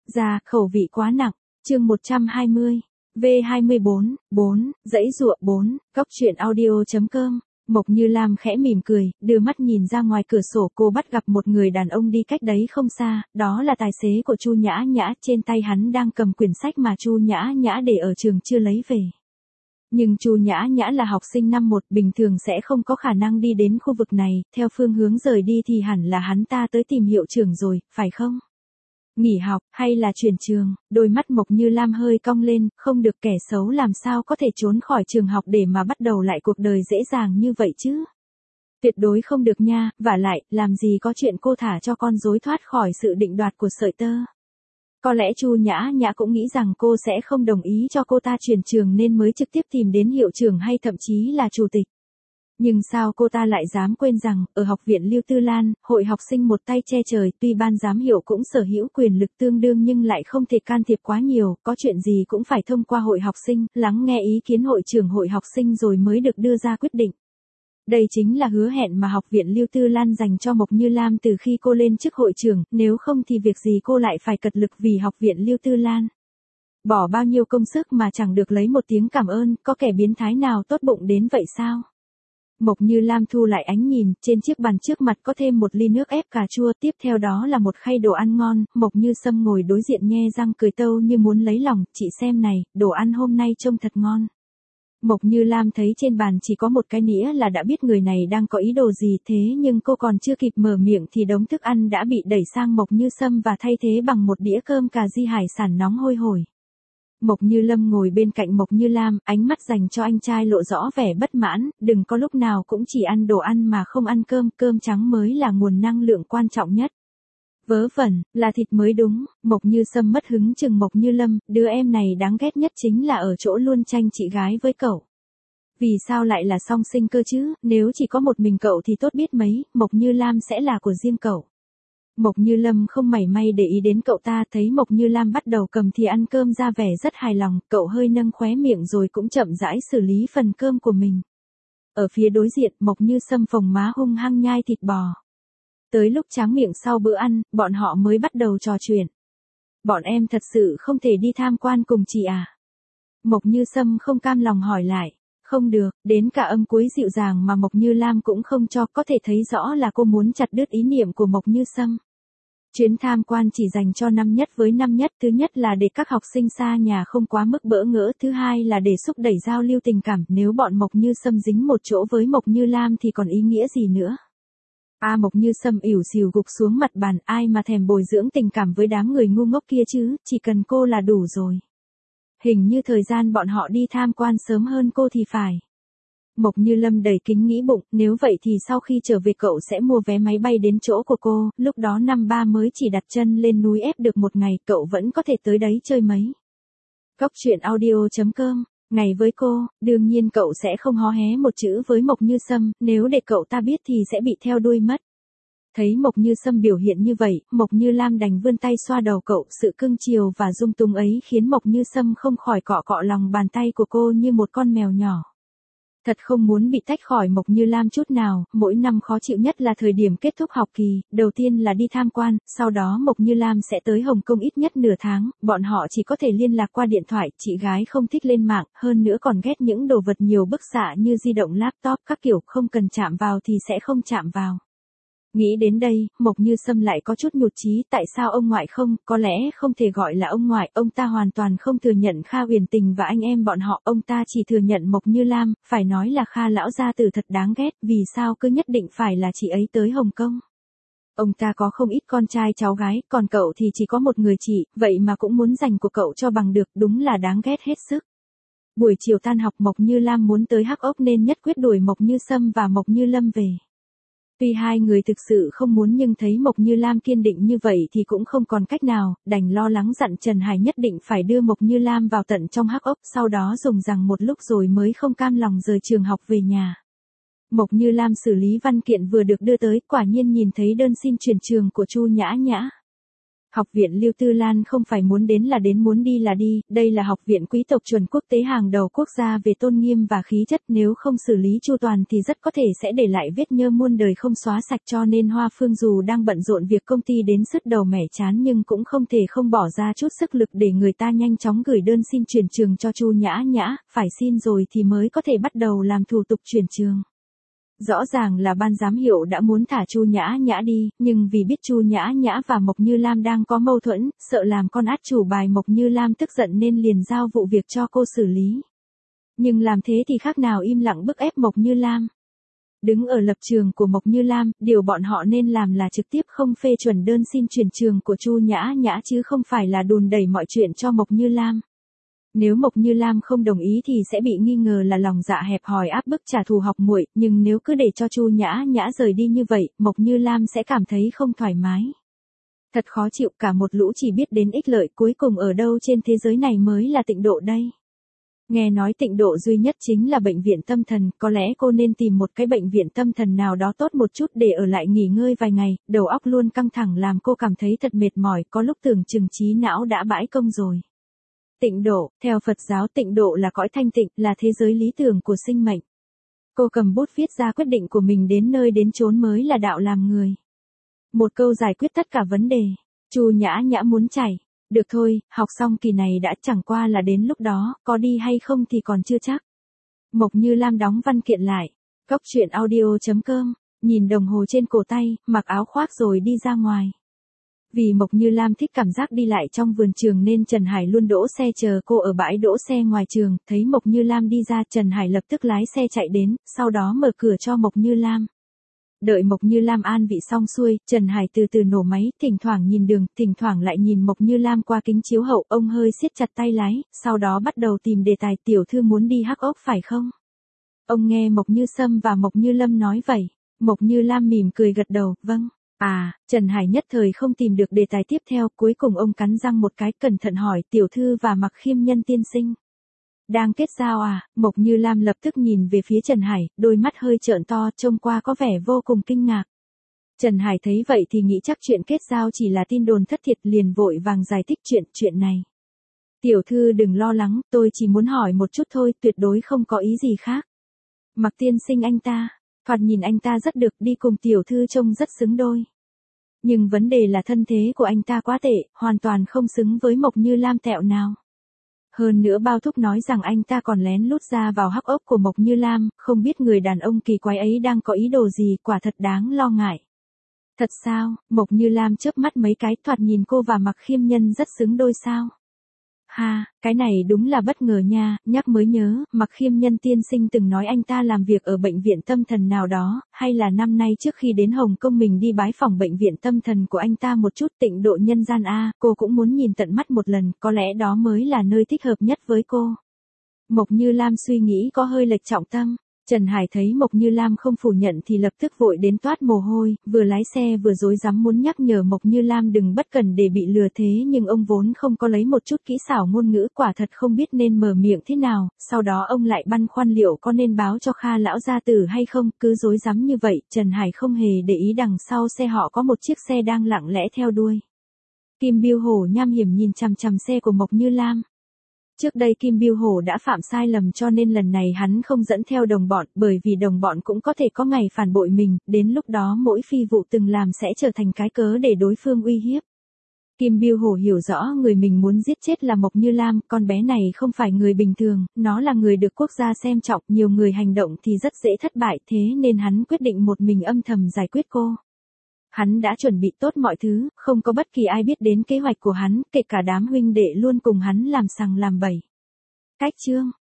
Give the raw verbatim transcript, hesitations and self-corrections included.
Ra, khẩu vị quá nặng. Chương một trăm hai mươi. V hai mươi bốn, bốn, dãy dụa bốn, góc truyện audio chấm com. Mộc Như Lam khẽ mỉm cười, đưa mắt nhìn ra ngoài cửa sổ, cô bắt gặp một người đàn ông đi cách đấy không xa, đó là tài xế của Chu Nhã Nhã, trên tay hắn đang cầm quyển sách mà Chu Nhã Nhã để ở trường chưa lấy về. Nhưng Chu Nhã Nhã là học sinh năm một, bình thường sẽ không có khả năng đi đến khu vực này, theo phương hướng rời đi thì hẳn là hắn ta tới tìm hiệu trưởng rồi, phải không? Nghỉ học, hay là chuyển trường? Đôi mắt Mộc Như Lam hơi cong lên, không được, kẻ xấu làm sao có thể trốn khỏi trường học để mà bắt đầu lại cuộc đời dễ dàng như vậy chứ? Tuyệt đối không được nha, vả lại, làm gì có chuyện cô thả cho con rối thoát khỏi sự định đoạt của sợi tơ. Có lẽ Chu Nhã Nhã cũng nghĩ rằng cô sẽ không đồng ý cho cô ta chuyển trường nên mới trực tiếp tìm đến hiệu trưởng hay thậm chí là chủ tịch. Nhưng sao cô ta lại dám quên rằng, ở học viện Lưu Tư Lan, hội học sinh một tay che trời, tuy ban giám hiệu cũng sở hữu quyền lực tương đương nhưng lại không thể can thiệp quá nhiều, có chuyện gì cũng phải thông qua hội học sinh, lắng nghe ý kiến hội trưởng hội học sinh rồi mới được đưa ra quyết định. Đây chính là hứa hẹn mà học viện Lưu Tư Lan dành cho Mộc Như Lam từ khi cô lên chức hội trưởng, nếu không thì việc gì cô lại phải cật lực vì học viện Lưu Tư Lan. Bỏ bao nhiêu công sức mà chẳng được lấy một tiếng cảm ơn, có kẻ biến thái nào tốt bụng đến vậy sao? Mộc Như Lam thu lại ánh nhìn, trên chiếc bàn trước mặt có thêm một ly nước ép cà chua, tiếp theo đó là một khay đồ ăn ngon, Mộc Như Sâm ngồi đối diện nhe răng cười tâu như muốn lấy lòng, chị xem này, đồ ăn hôm nay trông thật ngon. Mộc Như Lam thấy trên bàn chỉ có một cái nĩa là đã biết người này đang có ý đồ gì, thế nhưng cô còn chưa kịp mở miệng thì đống thức ăn đã bị đẩy sang Mộc Như Sâm và thay thế bằng một đĩa cơm cà ri hải sản nóng hôi hổi. Mộc Như Lâm ngồi bên cạnh Mộc Như Lam, ánh mắt dành cho anh trai lộ rõ vẻ bất mãn, đừng có lúc nào cũng chỉ ăn đồ ăn mà không ăn cơm, cơm trắng mới là nguồn năng lượng quan trọng nhất. Vớ vẩn, là thịt mới đúng. Mộc Như Sâm mất hứng chừng Mộc Như Lâm, đứa em này đáng ghét nhất chính là ở chỗ luôn tranh chị gái với cậu. Vì sao lại là song sinh cơ chứ, nếu chỉ có một mình cậu thì tốt biết mấy, Mộc Như Lam sẽ là của riêng cậu. Mộc Như Lâm không mảy may để ý đến cậu ta, thấy Mộc Như Lam bắt đầu cầm thì ăn cơm ra vẻ rất hài lòng, cậu hơi nâng khóe miệng rồi cũng chậm rãi xử lý phần cơm của mình. Ở phía đối diện, Mộc Như Sâm phồng má hung hăng nhai thịt bò. Tới lúc tráng miệng sau bữa ăn, bọn họ mới bắt đầu trò chuyện. Bọn em thật sự không thể đi tham quan cùng chị à? Mộc Như Sâm không cam lòng hỏi lại. Không được, đến cả âm cuối dịu dàng mà Mộc Như Lam cũng không cho, có thể thấy rõ là cô muốn chặt đứt ý niệm của Mộc Như Sâm. Chuyến tham quan chỉ dành cho năm nhất với năm nhất, thứ nhất là để các học sinh xa nhà không quá mức bỡ ngỡ, thứ hai là để thúc đẩy giao lưu tình cảm, nếu bọn Mộc Như Sâm dính một chỗ với Mộc Như Lam thì còn ý nghĩa gì nữa. A à, Mộc Như Sâm ỉu xìu gục xuống mặt bàn, ai mà thèm bồi dưỡng tình cảm với đám người ngu ngốc kia chứ, chỉ cần cô là đủ rồi. Hình như thời gian bọn họ đi tham quan sớm hơn cô thì phải. Mộc Như Lâm đầy kính nghĩ bụng, nếu vậy thì sau khi trở về cậu sẽ mua vé máy bay đến chỗ của cô, lúc đó năm ba mới chỉ đặt chân lên núi ép được một ngày, cậu vẫn có thể tới đấy chơi mấy. Góc truyện audio chấm com, ngày với cô, đương nhiên cậu sẽ không hó hé một chữ với Mộc Như Sâm, nếu để cậu ta biết thì sẽ bị theo đuôi mất. Thấy Mộc Như Sâm biểu hiện như vậy, Mộc Như Lam đành vươn tay xoa đầu cậu, sự cưng chiều và dung túng ấy khiến Mộc Như Sâm không khỏi cọ cọ lòng bàn tay của cô như một con mèo nhỏ. Thật không muốn bị tách khỏi Mộc Như Lam chút nào, mỗi năm khó chịu nhất là thời điểm kết thúc học kỳ, đầu tiên là đi tham quan, sau đó Mộc Như Lam sẽ tới Hồng Kông ít nhất nửa tháng, bọn họ chỉ có thể liên lạc qua điện thoại, chị gái không thích lên mạng, hơn nữa còn ghét những đồ vật nhiều bức xạ như di động laptop các kiểu, không cần chạm vào thì sẽ không chạm vào. Nghĩ đến đây, Mộc Như Sâm lại có chút nhụt chí, tại sao ông ngoại không, có lẽ không thể gọi là ông ngoại, ông ta hoàn toàn không thừa nhận Kha Huyền Tình và anh em bọn họ, ông ta chỉ thừa nhận Mộc Như Lam, phải nói là Kha lão gia tử thật đáng ghét, vì sao cứ nhất định phải là chị ấy tới Hồng Kông. Ông ta có không ít con trai cháu gái, còn cậu thì chỉ có một người chị, vậy mà cũng muốn dành của cậu cho bằng được, đúng là đáng ghét hết sức. Buổi chiều tan học Mộc Như Lam muốn tới Hắc Ốc nên nhất quyết đuổi Mộc Như Sâm và Mộc Như Lâm về. Tuy hai người thực sự không muốn nhưng thấy Mộc Như Lam kiên định như vậy thì cũng không còn cách nào, đành lo lắng dặn Trần Hải nhất định phải đưa Mộc Như Lam vào tận trong Hắc Ốc, sau đó dùng rằng một lúc rồi mới không cam lòng rời trường học về nhà. Mộc Như Lam xử lý văn kiện vừa được đưa tới, quả nhiên nhìn thấy đơn xin chuyển trường của Chu Nhã Nhã. Học viện Lưu Tư Lan không phải muốn đến là đến, muốn đi là đi, đây là học viện quý tộc chuẩn quốc tế hàng đầu quốc gia về tôn nghiêm và khí chất, nếu không xử lý chu toàn thì rất có thể sẽ để lại vết nhơ muôn đời không xóa sạch, cho nên Hoa Phương dù đang bận rộn việc công ty đến sứt đầu mẻ chán nhưng cũng không thể không bỏ ra chút sức lực để người ta nhanh chóng gửi đơn xin chuyển trường cho Chu Nhã Nhã, phải xin rồi thì mới có thể bắt đầu làm thủ tục chuyển trường. Rõ ràng là ban giám hiệu đã muốn thả Chu Nhã Nhã đi, nhưng vì biết Chu Nhã Nhã và Mộc Như Lam đang có mâu thuẫn, sợ làm con át chủ bài Mộc Như Lam tức giận nên liền giao vụ việc cho cô xử lý. Nhưng làm thế thì khác nào im lặng bức ép Mộc Như Lam. Đứng ở lập trường của Mộc Như Lam, điều bọn họ nên làm là trực tiếp không phê chuẩn đơn xin chuyển trường của Chu Nhã Nhã chứ không phải là đùn đẩy mọi chuyện cho Mộc Như Lam. Nếu Mộc Như Lam không đồng ý thì sẽ bị nghi ngờ là lòng dạ hẹp hòi áp bức trả thù học muội, nhưng nếu cứ để cho Chu Nhã Nhã rời đi như vậy, Mộc Như Lam sẽ cảm thấy không thoải mái. Thật khó chịu, cả một lũ chỉ biết đến ích lợi, cuối cùng ở đâu trên thế giới này mới là tịnh độ đây. Nghe nói tịnh độ duy nhất chính là bệnh viện tâm thần, có lẽ cô nên tìm một cái bệnh viện tâm thần nào đó tốt một chút để ở lại nghỉ ngơi vài ngày, đầu óc luôn căng thẳng làm cô cảm thấy thật mệt mỏi, có lúc tưởng chừng trí não đã bãi công rồi. Tịnh độ, theo Phật giáo tịnh độ là cõi thanh tịnh, là thế giới lý tưởng của sinh mệnh. Cô cầm bút viết ra quyết định của mình, đến nơi đến chốn mới là đạo làm người. Một câu giải quyết tất cả vấn đề. Chu Nhã Nhã muốn chảy. Được thôi, học xong kỳ này đã, chẳng qua là đến lúc đó, có đi hay không thì còn chưa chắc. Mộc Như Lam đóng văn kiện lại. Cóc truyện audio chấm com, nhìn đồng hồ trên cổ tay, mặc áo khoác rồi đi ra ngoài. Vì Mộc Như Lam thích cảm giác đi lại trong vườn trường nên Trần Hải luôn đỗ xe chờ cô ở bãi đỗ xe ngoài trường, thấy Mộc Như Lam đi ra Trần Hải lập tức lái xe chạy đến, sau đó mở cửa cho Mộc Như Lam. Đợi Mộc Như Lam an vị xong xuôi, Trần Hải từ từ nổ máy, thỉnh thoảng nhìn đường, thỉnh thoảng lại nhìn Mộc Như Lam qua kính chiếu hậu, ông hơi siết chặt tay lái, sau đó bắt đầu tìm đề tài, tiểu thư muốn đi Hắc Ốc phải không? Ông nghe Mộc Như Sâm và Mộc Như Lâm nói vậy, Mộc Như Lam mỉm cười gật đầu, vâng. À, Trần Hải nhất thời không tìm được đề tài tiếp theo, cuối cùng ông cắn răng một cái, cẩn thận hỏi, tiểu thư và Mặc Khiêm Nhân tiên sinh đang kết giao à? Mộc Như Lam lập tức nhìn về phía Trần Hải, đôi mắt hơi trợn to, trông qua có vẻ vô cùng kinh ngạc. Trần Hải thấy vậy thì nghĩ chắc chuyện kết giao chỉ là tin đồn thất thiệt, liền vội vàng giải thích chuyện, chuyện này. Tiểu thư đừng lo lắng, tôi chỉ muốn hỏi một chút thôi, tuyệt đối không có ý gì khác. Mặc tiên sinh anh ta, thoạt nhìn anh ta rất được, đi cùng tiểu thư trông rất xứng đôi. Nhưng vấn đề là thân thế của anh ta quá tệ, hoàn toàn không xứng với Mộc Như Lam tẹo nào. Hơn nữa Bao Thúc nói rằng anh ta còn lén lút ra vào Hắc Ốc của Mộc Như Lam, không biết người đàn ông kỳ quái ấy đang có ý đồ gì, quả thật đáng lo ngại. Thật sao? Mộc Như Lam chớp mắt mấy cái, thoạt nhìn cô và Mặc Khiêm Nhân rất xứng đôi sao? Ha, cái này đúng là bất ngờ nha, nhắc mới nhớ, Mặc Khiêm Nhân tiên sinh từng nói anh ta làm việc ở bệnh viện tâm thần nào đó, hay là năm nay trước khi đến Hồng Kông mình đi bái phỏng bệnh viện tâm thần của anh ta một chút. Tịnh độ nhân gian a, cô cũng muốn nhìn tận mắt một lần, có lẽ đó mới là nơi thích hợp nhất với cô. Mộc Như Lam suy nghĩ có hơi lệch trọng tâm. Trần Hải thấy Mộc Như Lam không phủ nhận thì lập tức vội đến toát mồ hôi, vừa lái xe vừa rối rắm muốn nhắc nhở Mộc Như Lam đừng bất cẩn để bị lừa, thế nhưng ông vốn không có lấy một chút kỹ xảo ngôn ngữ, quả thật không biết nên mở miệng thế nào, sau đó ông lại băn khoăn liệu có nên báo cho Kha lão gia tử hay không, cứ rối rắm như vậy, Trần Hải không hề để ý đằng sau xe họ có một chiếc xe đang lặng lẽ theo đuôi. Kim Biêu Hổ nham hiểm nhìn chằm chằm xe của Mộc Như Lam. Trước đây Kim Biêu Hổ đã phạm sai lầm cho nên lần này hắn không dẫn theo đồng bọn, bởi vì đồng bọn cũng có thể có ngày phản bội mình, đến lúc đó mỗi phi vụ từng làm sẽ trở thành cái cớ để đối phương uy hiếp. Kim Biêu Hổ hiểu rõ người mình muốn giết chết là Mộc Như Lam, con bé này không phải người bình thường, nó là người được quốc gia xem trọng, nhiều người hành động thì rất dễ thất bại, thế nên hắn quyết định một mình âm thầm giải quyết cô. Hắn đã chuẩn bị tốt mọi thứ, không có bất kỳ ai biết đến kế hoạch của hắn, kể cả đám huynh đệ luôn cùng hắn làm sằng làm bậy. Cách chương